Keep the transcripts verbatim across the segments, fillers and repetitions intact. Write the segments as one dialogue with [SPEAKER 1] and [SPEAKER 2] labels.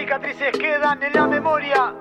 [SPEAKER 1] cicatrices quedan en la memoria.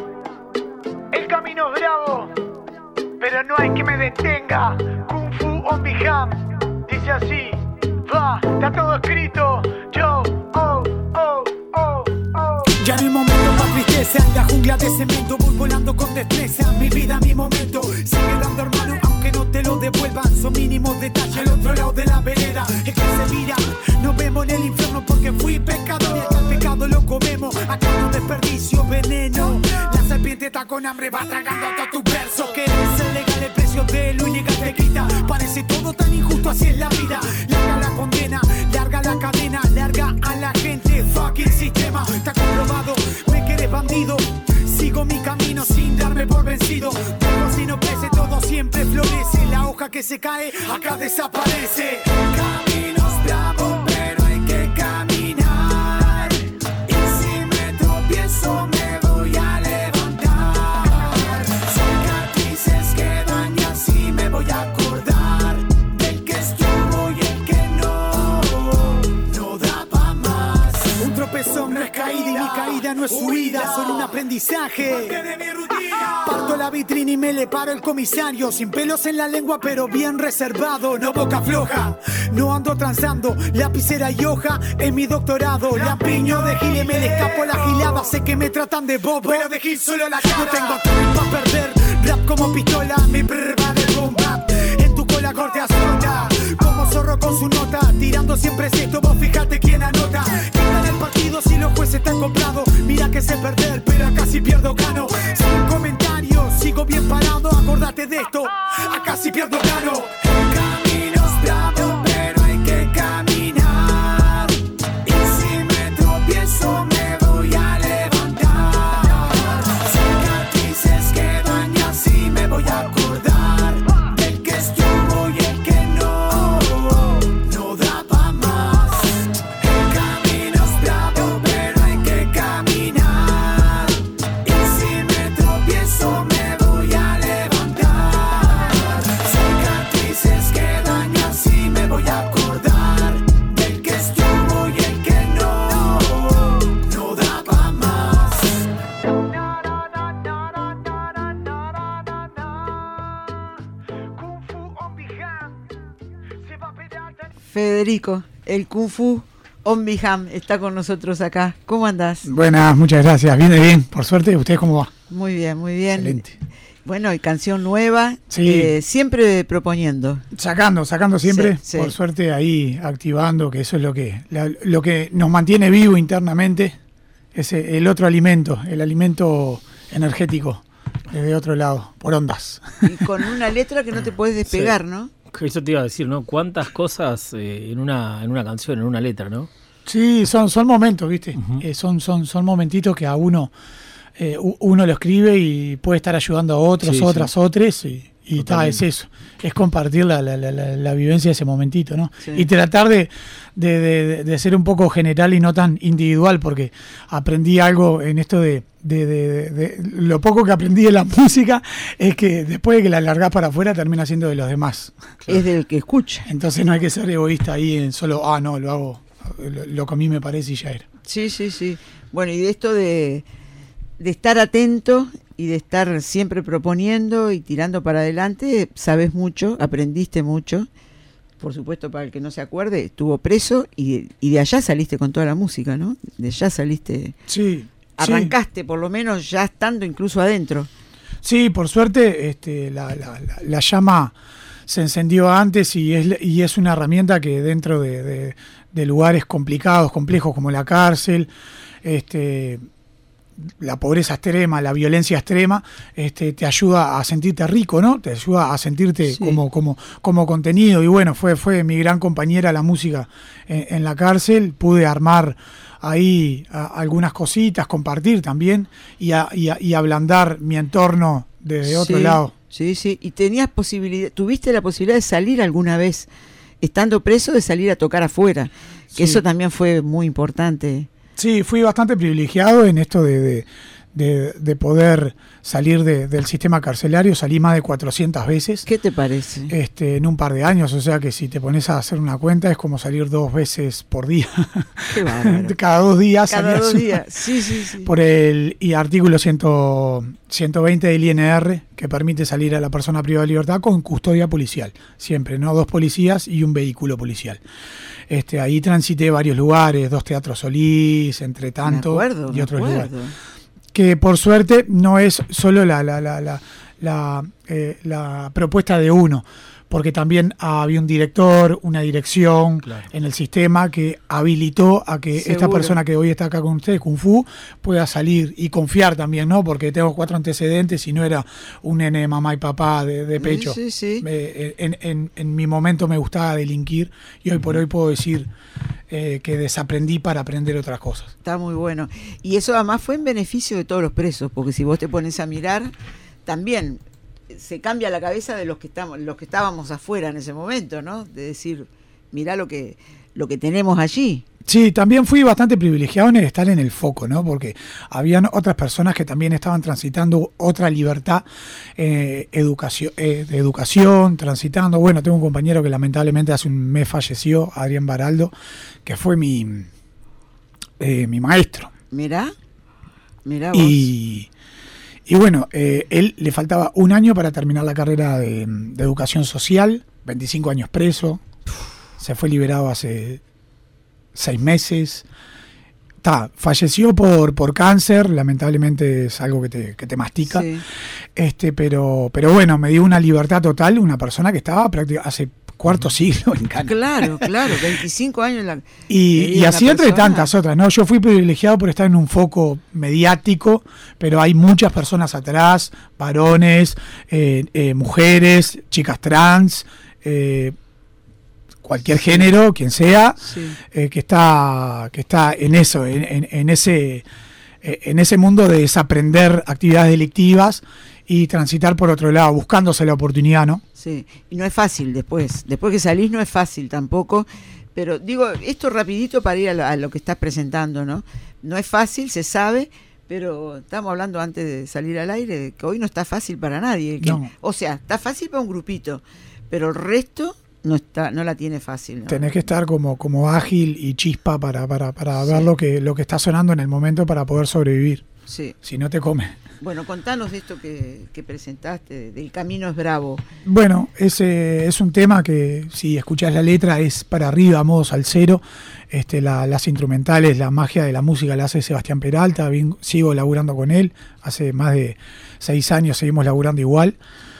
[SPEAKER 1] El camino es bravo, pero no hay que me detenga. Kung Fu on Biham, dice así, va, está todo escrito. Yo, oh, oh, oh, oh.
[SPEAKER 2] Ya no hay momento para tristeza, en la jungla de cemento voy volando con destreza. Mi vida, mi momento, sigue dando hermano, aunque no te lo devuelvan. Son mínimos detalles al otro lado de la vereda. Es que se mira, nos vemos en el infierno porque fui pecador. Y acá el pecado lo comemos, acá no desperdicio veneno. La serpiente está con hambre, va tragando todos tus versos. Que es el legal, el precio de lo única te quita. Parece todo tan injusto, así es la vida. Larga la condena, larga la cadena, larga a la gente. Fucking sistema, está comprobado, me quedé bandido. Sigo mi camino sin darme por vencido. Pero así no crece, todo siempre florece. La hoja que se cae, acá desaparece. Caminos bravos, pero hay que caminar. Y si me tropiezo me voy a levantar. Cicatrices quedan y así me voy a acordar del que estuvo y el que no, no da pa' más. Un tropezón no es caída y mi caída no es huida, solo un aprendizaje. Parto la vitrina y me le paro el comisario. Sin pelos en la lengua pero bien reservado. No boca floja, no ando transando. Lapicera y hoja en mi doctorado. La piño de Gil y me le escapo la gilada. Sé que me tratan de bobo, pero de Gil solo la cara. No tengo tiempo para perder, rap como pistola. Mi brr va de bomba, en tu cola corte azota. Como zorro con su nota, tirando siempre esto. Vos fíjate quién anota. Quitan el partido si los jueces están comprados. Mira que sé perder, pero acá si pierdo gano. Sin comentarios, sigo bien parado. Acordate de esto, acá si pierdo gano. El camino es bravo, pero hay que caminar. Y si me tropiezo me voy a levantar. Cicatrices quedan y así me voy a acordar del que estuvo y el que no, no da pa' más. El camino es bravo, pero hay que caminar. Y si me tropiezo me voy a levantar. Cicatrices quedan y así me voy a acordar del que estuvo y el que no, no da pa' más.
[SPEAKER 1] Kung Fu on Biham, se va a pegar tan...
[SPEAKER 3] Federico, el Kung Fu on Biham, está con nosotros acá. ¿Cómo andás?
[SPEAKER 4] Buenas, muchas gracias. Viene bien, por suerte. ¿Ustedes cómo va?
[SPEAKER 3] Muy bien, muy bien.
[SPEAKER 4] Excelente.
[SPEAKER 3] Bueno, y canción nueva,
[SPEAKER 4] Sí.
[SPEAKER 3] eh, siempre proponiendo.
[SPEAKER 4] Sacando, sacando siempre.
[SPEAKER 3] Sí, sí.
[SPEAKER 4] Por suerte ahí activando, que eso es lo que, la- lo que nos mantiene vivo internamente. Es el otro alimento, el alimento energético, desde otro lado, por ondas.
[SPEAKER 3] Y con una letra que no te puedes despegar, ¿no?
[SPEAKER 5] Eso te iba a decir, ¿no? Cuántas cosas eh, en una en una canción, en una letra, ¿no?
[SPEAKER 4] Sí, son, son momentos, ¿viste?
[SPEAKER 5] Ujú.
[SPEAKER 4] Eh, son, son, son momentitos que a uno eh, u- uno lo escribe y puede estar ayudando a otros,
[SPEAKER 5] Sí,
[SPEAKER 4] otras,
[SPEAKER 5] sí.
[SPEAKER 4] otros, y, y ta,
[SPEAKER 5] Totalmente.
[SPEAKER 4] es eso. Es compartir la, la, la, la, la vivencia de ese momentito, ¿no?
[SPEAKER 3] Sí.
[SPEAKER 4] Y tratar de, de, de, de ser un poco general y no tan individual, porque aprendí algo en esto de, de, de, de- de- lo poco que aprendí de la música es que después de que la largás para afuera termina siendo de los demás.
[SPEAKER 3] Es del que escucha.
[SPEAKER 4] Entonces no hay que ser egoísta ahí en solo, ah, no, lo hago, lo, lo que a mí me parece y ya era.
[SPEAKER 3] Sí, sí, sí. Bueno, y de esto de, de estar atento y de estar siempre proponiendo y tirando para adelante, sabes mucho, aprendiste mucho. Por supuesto, para el que no se acuerde, estuvo preso y, y de allá saliste con toda la música, ¿no? De allá saliste,
[SPEAKER 4] Sí.
[SPEAKER 3] arrancaste por lo menos ya estando incluso adentro.
[SPEAKER 4] Sí, por suerte este, la, la, la, la llama se encendió antes y es, y es una herramienta que dentro de, de, de lugares complicados, complejos como la cárcel, este, la pobreza extrema, la violencia extrema, este, te ayuda a sentirte rico, ¿no? Te ayuda a sentirte
[SPEAKER 3] Sí.
[SPEAKER 4] como, como, como contenido. Y bueno, fue, fue mi gran compañera la música en, en la cárcel. Pude armar ahí a, algunas cositas, compartir también y, a, y, a, y ablandar mi entorno desde otro
[SPEAKER 3] Sí,
[SPEAKER 4] lado.
[SPEAKER 3] Sí, sí. Y tenías posibilidad, tuviste la posibilidad de salir alguna vez, estando preso, de salir a tocar afuera. Que
[SPEAKER 4] Sí.
[SPEAKER 3] eso también fue muy importante.
[SPEAKER 4] Sí, fui bastante privilegiado en esto de, de, de, de poder salir de, del sistema carcelario. Salí más de cuatrocientas veces.
[SPEAKER 3] ¿Qué te parece?
[SPEAKER 4] Este, en un par de años, o sea que si te pones a hacer una cuenta es como salir dos veces por día.
[SPEAKER 3] Qué bárbaro.
[SPEAKER 4] Cada dos días.
[SPEAKER 3] Cada dos días, sí, sí, sí.
[SPEAKER 4] Por el y artículo ciento veinte del I N R, que permite salir a la persona privada de libertad con custodia policial. Siempre, ¿no? Dos policías y un vehículo policial. Este, ahí transité varios lugares, dos teatros Solís, entre tanto,
[SPEAKER 3] me acuerdo,
[SPEAKER 4] y otros
[SPEAKER 3] me acuerdo.
[SPEAKER 4] lugares. Que por suerte no es solo la, la, la, la, la, eh, la propuesta de uno, porque también había un director, una dirección
[SPEAKER 5] Claro.
[SPEAKER 4] en el sistema que habilitó a que
[SPEAKER 3] Seguro.
[SPEAKER 4] esta persona que hoy está acá con ustedes, Kung Fu, pueda salir y confiar también, ¿no? Porque tengo cuatro antecedentes y no era un nene de mamá y papá de, de pecho.
[SPEAKER 3] Sí, sí, sí.
[SPEAKER 4] Eh, en, en, en mi momento me gustaba delinquir y hoy por hoy puedo decir eh, que desaprendí para aprender otras cosas.
[SPEAKER 3] Está muy bueno. Y eso además fue en beneficio de todos los presos, porque si vos te pones a mirar, también se cambia la cabeza de los que estamos, los que estábamos afuera en ese momento, ¿no? De decir, mirá lo que, lo que tenemos allí.
[SPEAKER 4] Sí, también fui bastante privilegiado en el estar en el foco, ¿no? Porque habían otras personas que también estaban transitando otra libertad eh, educación, eh, de educación, transitando. Bueno, tengo un compañero que lamentablemente hace un mes falleció, Adrián Baraldo, que fue mi, eh, mi maestro.
[SPEAKER 3] Mirá, mirá vos.
[SPEAKER 4] Y, y bueno, eh, él le faltaba un año para terminar la carrera de, de educación social, veinticinco años preso, se fue liberado hace seis meses. Ta, falleció por, por cáncer, lamentablemente es algo que te, que te mastica.
[SPEAKER 3] Sí.
[SPEAKER 4] Este, pero, pero bueno, me dio una libertad total, una persona que estaba prácticamente hace cuarto siglo en Cana.
[SPEAKER 3] Claro, claro, veinticinco años. La,
[SPEAKER 4] Y, y
[SPEAKER 3] una
[SPEAKER 4] así entre
[SPEAKER 3] persona.
[SPEAKER 4] tantas otras, ¿no? Yo fui privilegiado por estar en un foco mediático, pero hay muchas personas atrás, varones, eh, eh, mujeres, chicas trans, eh, cualquier género, quien sea,
[SPEAKER 3] Sí.
[SPEAKER 4] eh, que está que está en eso, en, en, en ese eh, en ese mundo de desaprender actividades delictivas y transitar por otro lado, buscándose la oportunidad, ¿no?
[SPEAKER 3] Sí, y no es fácil después, después que salís no es fácil tampoco, pero digo, esto rapidito para ir a lo, a lo que estás presentando, ¿no? No es fácil, se sabe, pero estamos hablando antes de salir al aire, de que hoy no está fácil para nadie, que,
[SPEAKER 4] No.
[SPEAKER 3] o sea, está fácil para un grupito, pero el resto no está, no la tiene fácil, ¿no?
[SPEAKER 4] Tenés que estar como, como ágil y chispa para, para, para
[SPEAKER 3] Sí.
[SPEAKER 4] ver lo que, lo que está sonando en el momento para poder sobrevivir,
[SPEAKER 3] Sí.
[SPEAKER 4] si no te come.
[SPEAKER 3] Bueno, contanos de esto que, que presentaste, del Camino es Bravo.
[SPEAKER 4] Bueno, ese es un tema que si escuchás la letra es para arriba, a modo salsero. Este, la, las instrumentales, la magia de la música la hace Sebastián Peralta, bien, sigo laburando con él, hace más de seis años seguimos laburando igual.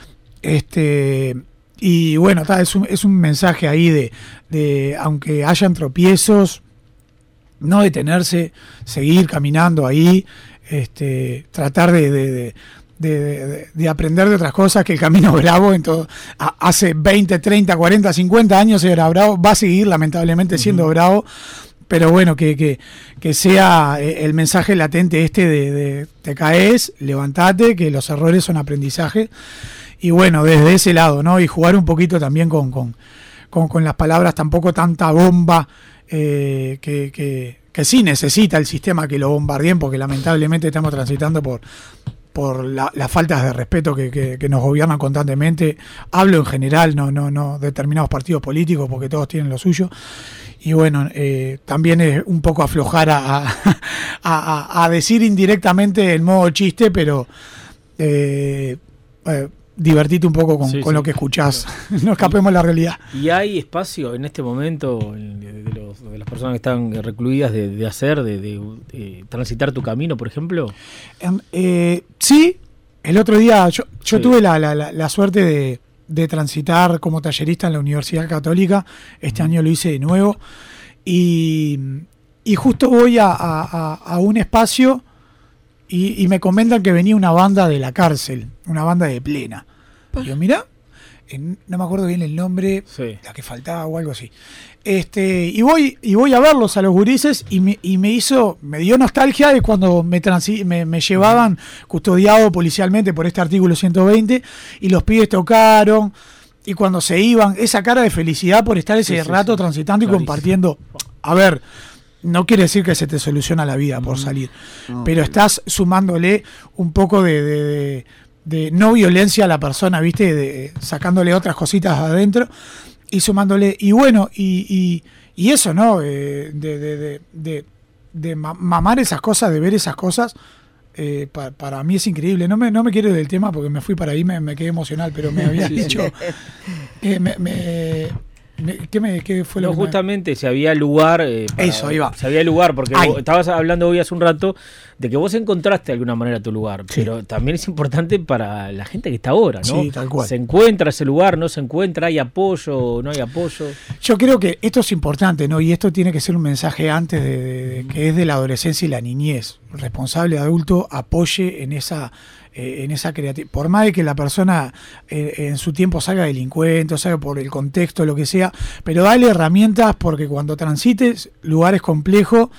[SPEAKER 4] Este, y bueno, ta, es, un, es un mensaje ahí de, de, aunque hayan tropiezos, no detenerse, seguir caminando ahí, este, tratar de, de, de De, de, de aprender de otras cosas, que el camino bravo en todo, a, hace veinte, treinta, cuarenta, cincuenta años era bravo, va a seguir lamentablemente siendo uh-huh. bravo, pero bueno, que, que, que sea el mensaje latente este de, de te caes, levantate, que los errores son aprendizaje, y bueno, desde ese lado, ¿no? Y jugar un poquito también con, con, con, con las palabras, tampoco tanta bomba, eh, que, que, que sí necesita el sistema que lo bombardeen, porque lamentablemente estamos transitando por por la, las faltas de respeto que, que, que nos gobiernan constantemente. Hablo en general, no no no determinados partidos políticos, porque todos tienen lo suyo. Y bueno, eh, también es un poco aflojar a, a, a, a decir indirectamente en modo chiste, pero eh, eh, divertite un poco con,
[SPEAKER 5] sí,
[SPEAKER 4] con
[SPEAKER 5] sí,
[SPEAKER 4] lo que escuchás.
[SPEAKER 5] Claro.
[SPEAKER 4] No escapemos de la realidad.
[SPEAKER 5] ¿Y hay espacio en este momento de, de, los, de las personas que están recluidas de, de hacer, de, de, de transitar tu camino, por ejemplo?
[SPEAKER 4] Eh, sí, el otro día yo, yo
[SPEAKER 5] sí.
[SPEAKER 4] tuve la, la, la, la suerte de, de transitar como tallerista en la Universidad Católica. Este uh-huh. año lo hice de nuevo. Y, y justo voy a, a, a un espacio y, y me comentan que venía una banda de la cárcel, una banda de plena. Y yo, mirá, no me acuerdo bien el nombre, sí. la que faltaba o algo así. Este, y voy y voy a verlos a los gurises y me, y me hizo, me dio nostalgia de cuando me, transi, me, me llevaban custodiado policialmente por este artículo ciento veinte y los pibes tocaron y cuando se iban, esa cara de felicidad por estar ese sí, rato sí, transitando sí. y compartiendo. A ver, no quiere decir que se te soluciona la vida por salir,
[SPEAKER 3] no,
[SPEAKER 4] pero estás sumándole un poco de, de, de, de no violencia a la persona, ¿viste? De, sacándole otras cositas adentro y sumándole, y bueno, y, y, y eso, ¿no? Eh, de, de, de, de, de mamar esas cosas, de ver esas cosas, eh, pa, para mí es increíble. No me, no me quiero ir del tema porque me fui para ahí, me, me quedé emocional, pero me habías dicho... Eh, me, me, ¿Qué, me, ¿Qué fue lo
[SPEAKER 5] no,
[SPEAKER 4] que
[SPEAKER 5] justamente, me... si había lugar. Eh, para,
[SPEAKER 4] Eso, ahí va.
[SPEAKER 5] Si había lugar, porque
[SPEAKER 4] Ay.
[SPEAKER 5] vos estabas hablando hoy hace un rato de que vos encontraste de alguna manera tu lugar,
[SPEAKER 4] Sí.
[SPEAKER 5] pero también es importante para la gente que está ahora, ¿no?
[SPEAKER 4] Sí, tal cual.
[SPEAKER 5] Se encuentra ese lugar, no se encuentra, hay apoyo, no hay apoyo.
[SPEAKER 4] Yo creo que esto es importante, ¿no? Y esto tiene que ser un mensaje antes de, de, de que es de la adolescencia y la niñez. El responsable adulto apoye en esa eh, en esa creatividad. Por más de que la persona eh, en su tiempo salga delincuente, o salga por el contexto, lo que sea, pero dale herramientas porque cuando transites lugares complejos,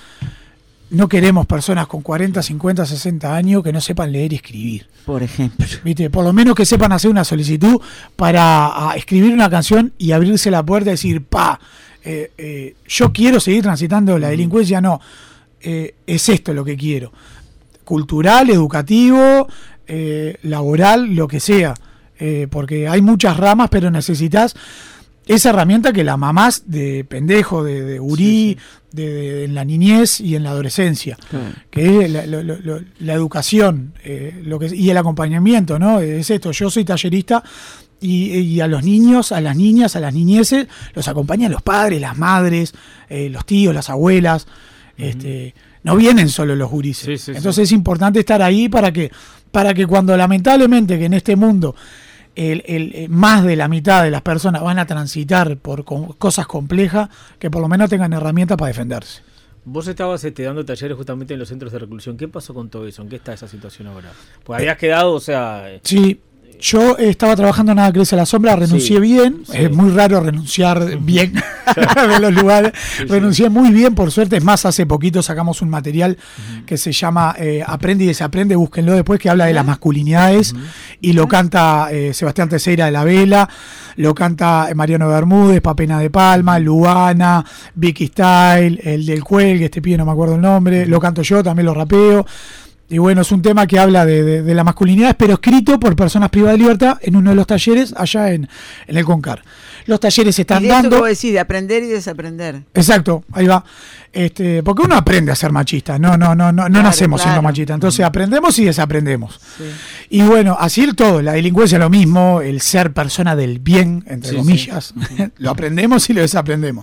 [SPEAKER 4] no queremos personas con cuarenta, cincuenta, sesenta años que no sepan leer y escribir.
[SPEAKER 3] Por ejemplo.
[SPEAKER 4] ¿Viste? Por lo menos que sepan hacer una solicitud para a, escribir una canción y abrirse la puerta y decir, pa, eh, eh, yo quiero seguir transitando la delincuencia, no, eh, es esto lo que quiero. Cultural, educativo, eh, laboral, lo que sea. Eh, porque hay muchas ramas, pero necesitas esa herramienta que la mamás de pendejo, de, de gurí, sí, sí. De, de, en la niñez y en la adolescencia, claro. Que es la, lo, lo, la educación eh, lo que, y el acompañamiento, ¿no? Es esto, yo soy tallerista y, y a los niños, a las niñas, a las niñeces, los acompañan los padres, las madres, eh, los tíos, las abuelas, uh-huh. este, no vienen solo los gurises. Sí, sí, Entonces sí. Es importante estar ahí para que, para que cuando lamentablemente que en este mundo El, el, el, más de la mitad de las personas van a transitar por con, cosas complejas, que por lo menos tengan herramientas para defenderse.
[SPEAKER 5] Vos estabas este, dando talleres justamente en los centros de reclusión. ¿Qué pasó con todo eso? ¿En qué está esa situación ahora? Pues habías quedado, o sea...
[SPEAKER 4] Sí, yo estaba trabajando en Nada Crece a la Sombra, renuncié sí, bien, sí. Es muy raro renunciar bien de los lugares, sí, renuncié sí. muy bien, por suerte. Es más, hace poquito sacamos un material uh-huh. que se llama eh, Aprende y Desaprende, búsquenlo después, que habla de las masculinidades, uh-huh. y lo canta eh, Sebastián Teixeira de la Vela, lo canta Mariano Bermúdez, Papena de Palma, Luana, Vicky Style, el del Cuelgue, este pibe no me acuerdo el nombre, uh-huh. lo canto yo, también lo rapeo. Y bueno, es un tema que habla de, de, de la masculinidad, pero escrito por personas privadas de libertad en uno de los talleres allá en, en el Concar. Los talleres se están
[SPEAKER 3] y de
[SPEAKER 4] dando...
[SPEAKER 3] Esto que decís, de aprender y desaprender.
[SPEAKER 4] Exacto, ahí va. Este, porque uno aprende a ser machista, no, no, no, no, claro, no nacemos claro. siendo machistas. Entonces aprendemos y desaprendemos. Sí. Y bueno, así el todo, la delincuencia es lo mismo, el ser persona del bien, entre sí, comillas, sí. lo aprendemos y lo desaprendemos.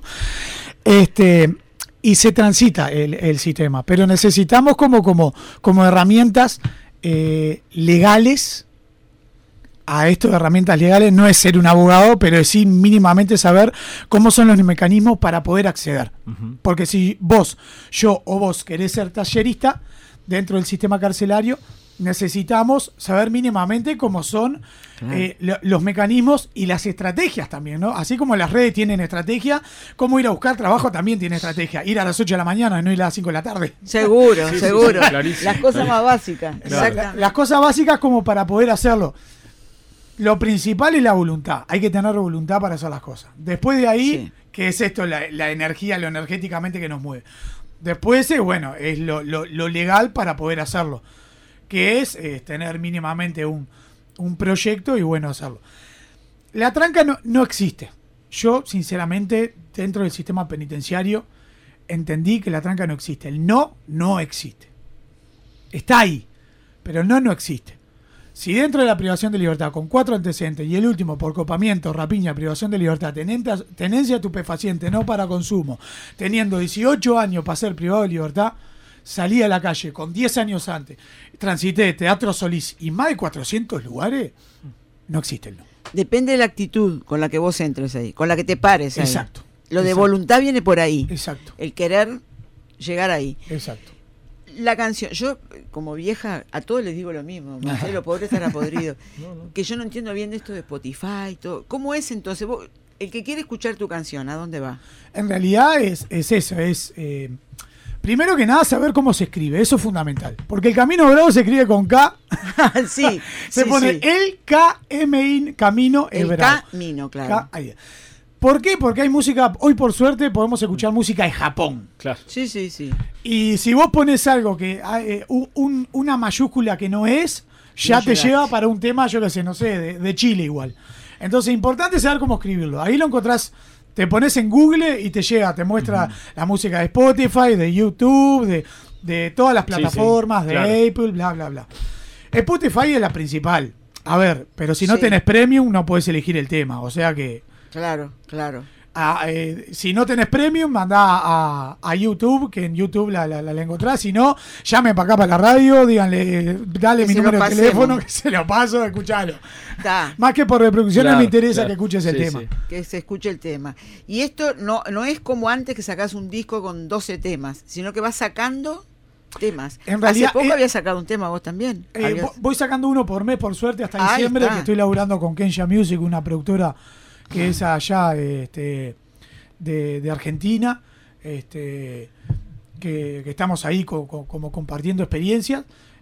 [SPEAKER 4] Este... Y se transita el, el sistema, pero necesitamos como, como, como herramientas eh, legales. A esto de herramientas legales no es ser un abogado, pero es sí mínimamente saber cómo son los mecanismos para poder acceder. Uh-huh. Porque si vos, yo o vos querés ser tallerista dentro del sistema carcelario, necesitamos saber mínimamente cómo son claro. eh, lo, los mecanismos y las estrategias también, ¿no? Así como las redes tienen estrategia, cómo ir a buscar trabajo también tiene estrategia. Ir a las ocho de la mañana y no ir a las cinco de la tarde.
[SPEAKER 3] Seguro,
[SPEAKER 5] sí,
[SPEAKER 3] seguro.
[SPEAKER 5] Sí, sí,
[SPEAKER 3] las cosas más básicas.
[SPEAKER 4] Claro. La, las cosas básicas como para poder hacerlo. Lo principal es la voluntad. Hay que tener voluntad para hacer las cosas. Después de ahí, sí. que es esto, la, la energía, lo energéticamente que nos mueve. Después, eh, bueno, es lo, lo, lo legal para poder hacerlo. Que es eh, tener mínimamente un, un proyecto y bueno, hacerlo. La tranca no, no existe. Yo, sinceramente, dentro del sistema penitenciario, entendí que la tranca no existe. El no, no existe. Está ahí, pero el no, no existe. Si dentro de la privación de libertad, con cuatro antecedentes, y el último por copamiento, rapiña, privación de libertad, tenencia, tenencia estupefaciente, no para consumo, teniendo dieciocho años para ser privado de libertad, salí a la calle con diez años antes, transité Teatro Solís y más de cuatrocientos lugares, no existe el no.
[SPEAKER 3] Depende de la actitud con la que vos entres ahí, con la que te pares ahí.
[SPEAKER 4] Exacto.
[SPEAKER 3] Lo de
[SPEAKER 4] exacto.
[SPEAKER 3] voluntad viene por ahí.
[SPEAKER 4] Exacto.
[SPEAKER 3] El querer llegar ahí.
[SPEAKER 4] Exacto.
[SPEAKER 3] La canción, yo como vieja, a todos les digo lo mismo, Marcelo, pobre estará podrido. no, no. Que yo no entiendo bien esto de Spotify, todo. ¿Cómo es entonces? Vos, el que quiere escuchar tu canción, ¿a dónde va?
[SPEAKER 4] En realidad es, es eso, es... Eh, primero que nada, saber cómo se escribe, eso es fundamental. Porque el Camino Bravo se escribe con K.
[SPEAKER 3] sí.
[SPEAKER 4] se
[SPEAKER 3] sí,
[SPEAKER 4] pone
[SPEAKER 3] sí.
[SPEAKER 4] el K M I, Camino
[SPEAKER 3] el
[SPEAKER 4] Bravo.
[SPEAKER 3] Camino, claro.
[SPEAKER 4] K, ahí. ¿Por qué? Porque hay música, hoy por suerte podemos escuchar música de Japón.
[SPEAKER 5] Claro.
[SPEAKER 3] Sí, sí, sí.
[SPEAKER 4] Y si vos pones algo que eh, un, una mayúscula que no es, ya
[SPEAKER 3] No
[SPEAKER 4] te
[SPEAKER 3] llegaste.
[SPEAKER 4] lleva para un tema, yo qué sé, no sé, de, de Chile igual. Entonces, importante saber cómo escribirlo. Ahí lo encontrás, te pones en Google y te llega, te muestra uh-huh. la música de Spotify, de YouTube, de, de todas las plataformas, sí, sí, de claro. Apple, bla, bla, bla. Spotify es la principal. A ver, pero si no sí. tenés Premium, no podés elegir el tema. O sea que...
[SPEAKER 3] Claro, claro.
[SPEAKER 4] A, eh, si no tenés Premium, mandá a, a YouTube, que en YouTube la, la, la encontrás. Si no, llamen para acá para la radio, díganle, dale que mi número de teléfono, que se lo paso, escuchalo. Da. Más que por reproducciones claro, me interesa claro. que escuches el sí, tema. Sí.
[SPEAKER 3] Que se escuche el tema. Y esto no, no es como antes que sacás un disco con doce temas, sino que vas sacando temas.
[SPEAKER 4] En realidad,
[SPEAKER 3] Hace poco
[SPEAKER 4] eh,
[SPEAKER 3] habías sacado un tema vos también.
[SPEAKER 4] Eh, voy sacando uno por mes, por suerte, hasta diciembre, que estoy laburando con Kensha Music, una productora que es allá este, de, de Argentina, este, que, que estamos ahí co, co, como compartiendo experiencias.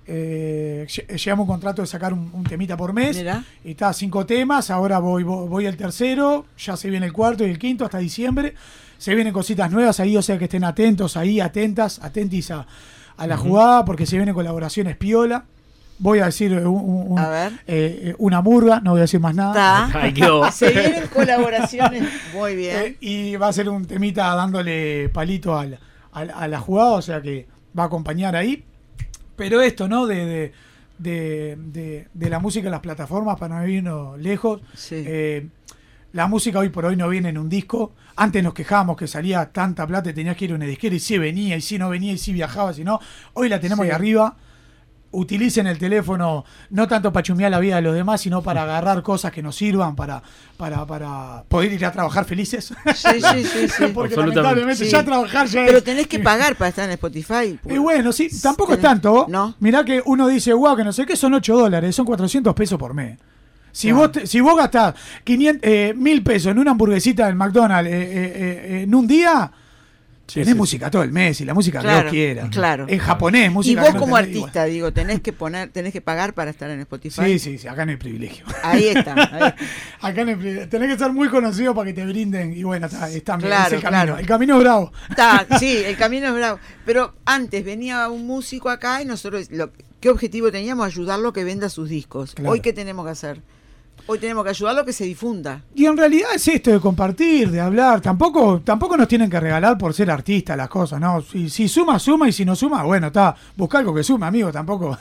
[SPEAKER 4] Eh, llegamos un contrato de sacar un, un temita por mes. Mirá. Y está cinco temas, ahora voy, voy, voy al tercero, ya se viene el cuarto y el quinto hasta diciembre. Se vienen cositas nuevas ahí, o sea que estén atentos ahí, atentas, atentis a, a la uh-huh. jugada, porque se vienen colaboraciones piola. Voy a decir un, un,
[SPEAKER 3] a ver.
[SPEAKER 4] Eh, una murga, no voy a decir más nada.
[SPEAKER 3] Ay, se vienen colaboraciones, muy bien.
[SPEAKER 4] Eh, y va a ser un temita dándole palito al, al, a la jugada, o sea que va a acompañar ahí. Pero esto, ¿no? De, de, de, de, de la música en las plataformas, para no irnos lejos.
[SPEAKER 3] Sí.
[SPEAKER 4] Eh, la música hoy por hoy no viene en un disco. Antes nos quejábamos que salía tanta plata y tenías que ir a una disquera y sí venía, y sí no venía, y sí viajaba, si no. Hoy la tenemos sí. ahí arriba. Utilicen el teléfono no tanto para chumear la vida de los demás, sino para agarrar cosas que nos sirvan para, para, para poder ir a trabajar felices.
[SPEAKER 3] Sí, sí, sí, sí.
[SPEAKER 4] Porque lamentablemente sí. ya trabajar ya
[SPEAKER 3] Pero
[SPEAKER 4] es...
[SPEAKER 3] tenés que pagar para estar en Spotify.
[SPEAKER 4] Y bueno, sí, tampoco
[SPEAKER 3] tenés...
[SPEAKER 4] es tanto.
[SPEAKER 3] No.
[SPEAKER 4] Mirá que uno dice, guau, que no sé qué, son ocho dólares, son cuatrocientos pesos por mes. Si,
[SPEAKER 3] no.
[SPEAKER 4] vos, te, si vos gastás quinientos, eh, mil pesos en una hamburguesita del McDonald's eh, eh, eh, en un día... Sí, tenés sí, música sí. todo el mes y la música
[SPEAKER 3] claro,
[SPEAKER 4] que vos quieras.
[SPEAKER 3] Claro.
[SPEAKER 4] En japonés, música.
[SPEAKER 3] Y vos
[SPEAKER 4] que
[SPEAKER 3] como
[SPEAKER 4] no
[SPEAKER 3] artista, igual. digo, tenés que poner, tenés que pagar para estar en Spotify.
[SPEAKER 4] Sí, sí, sí, acá no hay privilegio.
[SPEAKER 3] Ahí está. Ahí está.
[SPEAKER 4] Acá no hay privilegio. Tenés que ser muy conocido para que te brinden. Y bueno, está, está
[SPEAKER 3] claro,
[SPEAKER 4] es el camino.
[SPEAKER 3] Claro.
[SPEAKER 4] El camino es bravo.
[SPEAKER 3] Está, sí, el camino es bravo. Pero antes venía un músico acá y nosotros, lo, ¿qué objetivo teníamos? Ayudarlo a que venda sus discos. Claro. Hoy, ¿qué tenemos que hacer? Hoy tenemos que ayudarlo a que se difunda.
[SPEAKER 4] Y en realidad es esto de compartir, de hablar. Tampoco tampoco nos tienen que regalar por ser artistas las cosas, ¿no? Si, si suma, suma, y si no suma, bueno, está. Busca algo que sume, amigo, tampoco.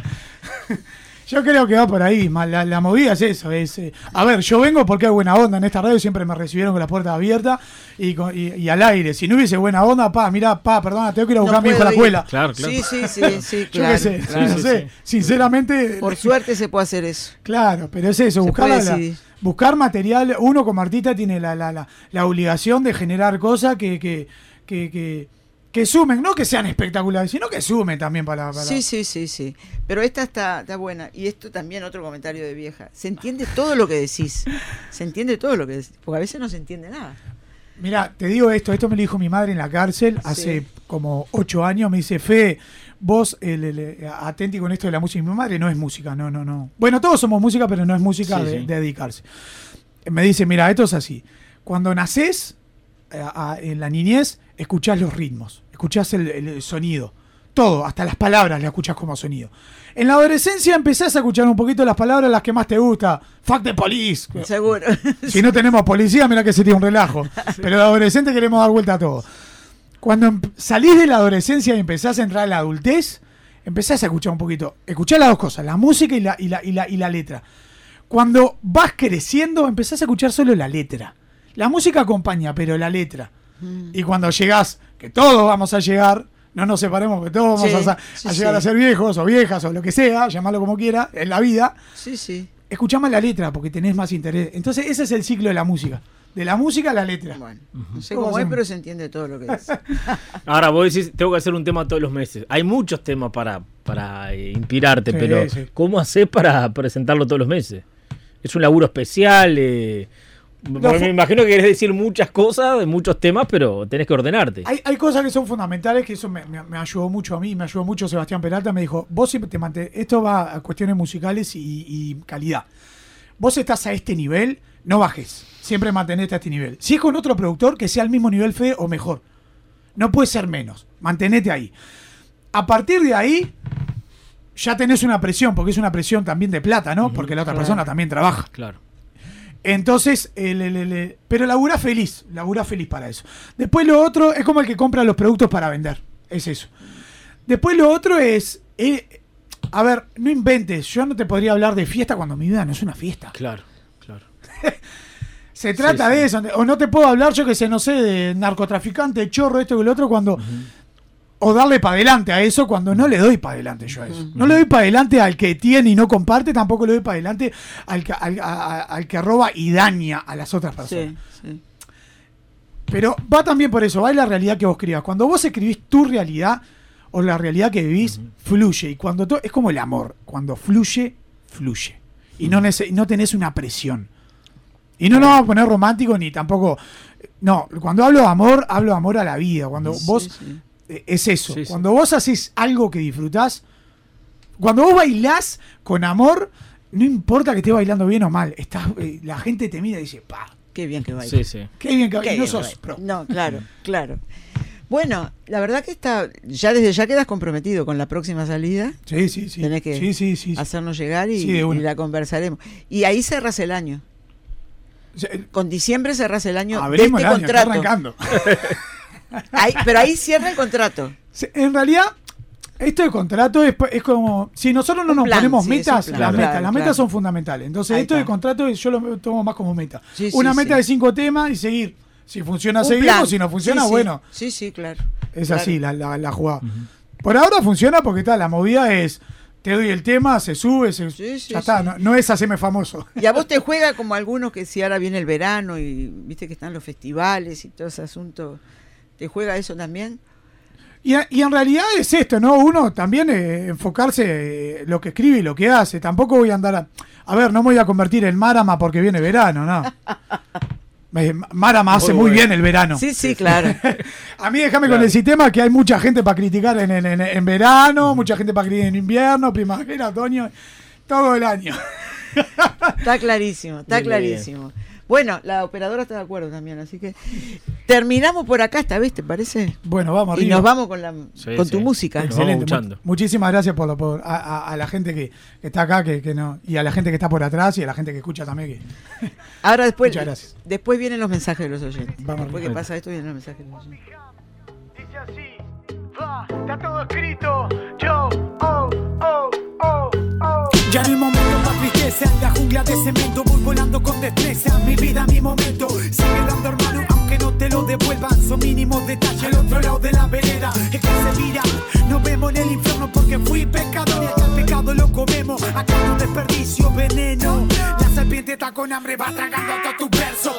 [SPEAKER 4] Yo creo que va por ahí. La, la movida es eso. Es, eh, a ver, yo vengo porque hay buena onda en esta radio. Siempre me recibieron con las puertas abiertas y, con, y, y al aire. Si no hubiese buena onda, pa, mirá, pa, perdona, tengo que ir a buscar no a mi hijo a la escuela.
[SPEAKER 5] Claro, claro.
[SPEAKER 3] Sí, sí, sí, sí,
[SPEAKER 4] yo
[SPEAKER 3] claro.
[SPEAKER 4] qué sé,
[SPEAKER 3] claro,
[SPEAKER 4] no
[SPEAKER 3] sí,
[SPEAKER 4] sé.
[SPEAKER 3] sí.
[SPEAKER 4] Sinceramente.
[SPEAKER 3] Por suerte se puede hacer eso.
[SPEAKER 4] Claro, pero es eso, buscar, la, la, buscar material. Uno como artista tiene la, la, la, la obligación de generar cosas que, que, que, que que sumen, no que sean espectaculares, sino que sumen también para... para...
[SPEAKER 3] Sí, sí, sí, sí. Pero esta está, está buena. Y esto también otro comentario de vieja. Se entiende todo lo que decís. Se entiende todo lo que decís. Porque a veces no se entiende nada.
[SPEAKER 4] Mira, te digo esto, esto me lo dijo mi madre en la cárcel hace sí. como ocho años. Me dice, Fe, vos el, el, el, atenti con esto de la música. Mi madre no es música, no, no, no. Bueno, todos somos música, pero no es música sí, de, sí. de dedicarse. Me dice, mira, esto es así. Cuando nacés, a, a, en la niñez, escuchás los ritmos. Escuchás el, el sonido, todo, hasta las palabras las escuchás como sonido. En la adolescencia empezás a escuchar un poquito las palabras las que más te gusta. Fuck the police.
[SPEAKER 3] Seguro.
[SPEAKER 4] Si no tenemos policía, mirá que sería un relajo. Sí. Pero de adolescente queremos dar vuelta a todo. Cuando em- salís de la adolescencia y empezás a entrar a la adultez, empezás a escuchar un poquito. Escuchás las dos cosas, la música y la, y la, y la, y la letra. Cuando vas creciendo, empezás a escuchar solo la letra. La música acompaña, pero la letra. Mm. Y cuando llegás, que todos vamos a llegar, no nos separemos, que todos vamos sí, a, a sí, llegar sí. a ser viejos o viejas o lo que sea, llamarlo como quiera, en la vida.
[SPEAKER 3] Sí, sí.
[SPEAKER 4] Escuchá más la letra porque tenés más interés. Entonces ese es el ciclo de la música. De la música a la letra.
[SPEAKER 3] Bueno, no sé cómo es, pero se entiende todo lo que es.
[SPEAKER 5] Ahora, vos decís, tengo que hacer un tema todos los meses. Hay muchos temas para, para eh, inspirarte, sí, pero sí. ¿cómo hacés para presentarlo todos los meses? ¿Es un laburo especial? Eh, no, me imagino que querés decir muchas cosas, de muchos temas, pero tenés que ordenarte.
[SPEAKER 4] Hay, hay cosas que son fundamentales, que eso me, me, me ayudó mucho a mí, me ayudó mucho Sebastián Peralta. Me dijo, vos siempre te mantén, esto va a cuestiones musicales y, y calidad. Vos estás a este nivel, no bajes. Siempre mantenete a este nivel. Si es con otro productor, que sea al mismo nivel, Fede, o mejor. No puede ser menos. Mantenete ahí. A partir de ahí, ya tenés una presión, porque es una presión también de plata, ¿no? Uh-huh, porque la otra claro. persona también trabaja.
[SPEAKER 5] Claro.
[SPEAKER 4] Entonces, el, el, el, el, pero laburá feliz, laburá feliz para eso. Después lo otro es como el que compra los productos para vender. Es eso. Después lo otro es... Eh, a ver, no inventes. Yo no te podría hablar de fiesta cuando mi vida no es una fiesta.
[SPEAKER 5] Claro, claro.
[SPEAKER 4] Se trata sí, de sí. eso. O no te puedo hablar, yo que sé, no sé, de narcotraficante, chorro, esto y lo otro, cuando... Uh-huh. O darle para adelante a eso cuando no le doy para adelante yo a eso. Uh-huh. No le doy para adelante al que tiene y no comparte, tampoco le doy para adelante al que, al, a, al que roba y daña a las otras personas. Sí, sí. Pero va también por eso, va en la realidad que vos escribas. Cuando vos escribís tu realidad o la realidad que vivís, uh-huh. fluye. Y cuando to- es como el amor, cuando fluye, fluye. Y uh-huh. no, nece- no tenés una presión. Y no nos vamos a poner romántico ni tampoco... No, cuando hablo de amor, hablo de amor a la vida. Cuando sí, vos... Sí. Es eso, sí, cuando sí. vos haces algo que disfrutás, cuando vos bailás con amor, no importa que estés bailando bien o mal, estás, eh, la gente te mira y dice, pa,
[SPEAKER 3] qué bien que bailas.
[SPEAKER 5] Sí, sí.
[SPEAKER 4] Qué bien que bailas.
[SPEAKER 3] No
[SPEAKER 4] no sos pro.
[SPEAKER 3] No, claro, claro. Bueno, la verdad que está, ya desde ya quedas comprometido con la próxima salida.
[SPEAKER 4] Sí, sí, sí.
[SPEAKER 3] Tenés que
[SPEAKER 4] sí, sí, sí,
[SPEAKER 3] hacernos llegar y,
[SPEAKER 4] sí,
[SPEAKER 3] y la conversaremos. Y ahí cerrás el año. O sea, con diciembre cerrás el año de este
[SPEAKER 4] el año,
[SPEAKER 3] contrato.
[SPEAKER 4] Está arrancando.
[SPEAKER 3] Ahí, pero ahí cierra el contrato.
[SPEAKER 4] En realidad, esto de contrato es, es como... Si nosotros no
[SPEAKER 3] un
[SPEAKER 4] nos
[SPEAKER 3] plan,
[SPEAKER 4] ponemos
[SPEAKER 3] sí,
[SPEAKER 4] metas,
[SPEAKER 3] plan,
[SPEAKER 4] las
[SPEAKER 3] claro,
[SPEAKER 4] metas,
[SPEAKER 3] claro,
[SPEAKER 4] las metas
[SPEAKER 3] claro.
[SPEAKER 4] son fundamentales. Entonces,
[SPEAKER 3] ahí
[SPEAKER 4] esto
[SPEAKER 3] está.
[SPEAKER 4] de contrato yo lo tomo más como meta.
[SPEAKER 3] Sí,
[SPEAKER 4] Una
[SPEAKER 3] sí,
[SPEAKER 4] meta
[SPEAKER 3] sí.
[SPEAKER 4] de cinco temas y seguir. Si funciona,
[SPEAKER 3] Un
[SPEAKER 4] seguimos.
[SPEAKER 3] plan.
[SPEAKER 4] Si no funciona,
[SPEAKER 3] sí, sí.
[SPEAKER 4] bueno.
[SPEAKER 3] Sí, sí, claro.
[SPEAKER 4] Es
[SPEAKER 3] claro.
[SPEAKER 4] así la, la, la jugada. Uh-huh. Por ahora funciona porque está, la movida es... Te doy el tema, se sube, se,
[SPEAKER 3] sí, sí,
[SPEAKER 4] ya está.
[SPEAKER 3] Sí.
[SPEAKER 4] No, no es hacerme famoso.
[SPEAKER 3] Y a vos te juega como algunos que si ahora viene el verano y viste que están los festivales y todo ese asunto... ¿Te juega eso también?
[SPEAKER 4] Y, y en realidad es esto, ¿no? Uno también eh, enfocarse eh, lo que escribe y lo que hace. Tampoco voy a andar a... A ver, no me voy a convertir en Marama porque viene verano, ¿no. eh, Marama hace muy, muy bien el verano.
[SPEAKER 3] Sí, sí, claro.
[SPEAKER 4] A mí déjame
[SPEAKER 5] claro.
[SPEAKER 4] con el sistema que hay mucha gente para criticar en, en, en, en verano, mm. mucha gente para criticar en invierno, primavera, otoño, todo el año.
[SPEAKER 3] Está clarísimo, está bien, clarísimo. Bien. Bueno, la operadora está de acuerdo también, así que terminamos por acá esta vez, ¿te parece?
[SPEAKER 4] Bueno, vamos arriba.
[SPEAKER 3] Y nos vamos con la
[SPEAKER 5] sí,
[SPEAKER 3] con
[SPEAKER 5] sí.
[SPEAKER 3] tu música.
[SPEAKER 4] Excelente. Mu- muchísimas gracias por, lo, por a, a, a la gente que, que está acá, que, que no, y a la gente que está por atrás y a la gente que escucha también. Que...
[SPEAKER 3] Ahora después,
[SPEAKER 4] Muchas gracias.
[SPEAKER 3] Después vienen los mensajes de los oyentes.
[SPEAKER 4] Vamos,
[SPEAKER 3] después que pasa esto vienen los mensajes de los oyentes.
[SPEAKER 1] Dice así, va, está todo escrito. Yo, oh, oh, oh, oh.
[SPEAKER 2] Ya no hay momento para tristeza, en la jungla de cemento voy volando con destreza, mi vida, mi momento, sigue dando hermano, aunque no te lo devuelvan, son mínimos detalles, al otro lado de la vereda, es que se mira, nos vemos en el infierno porque fui pecador, y acá el pecado lo comemos, acá no desperdicio veneno, la serpiente está con hambre, va tragando todos tus versos,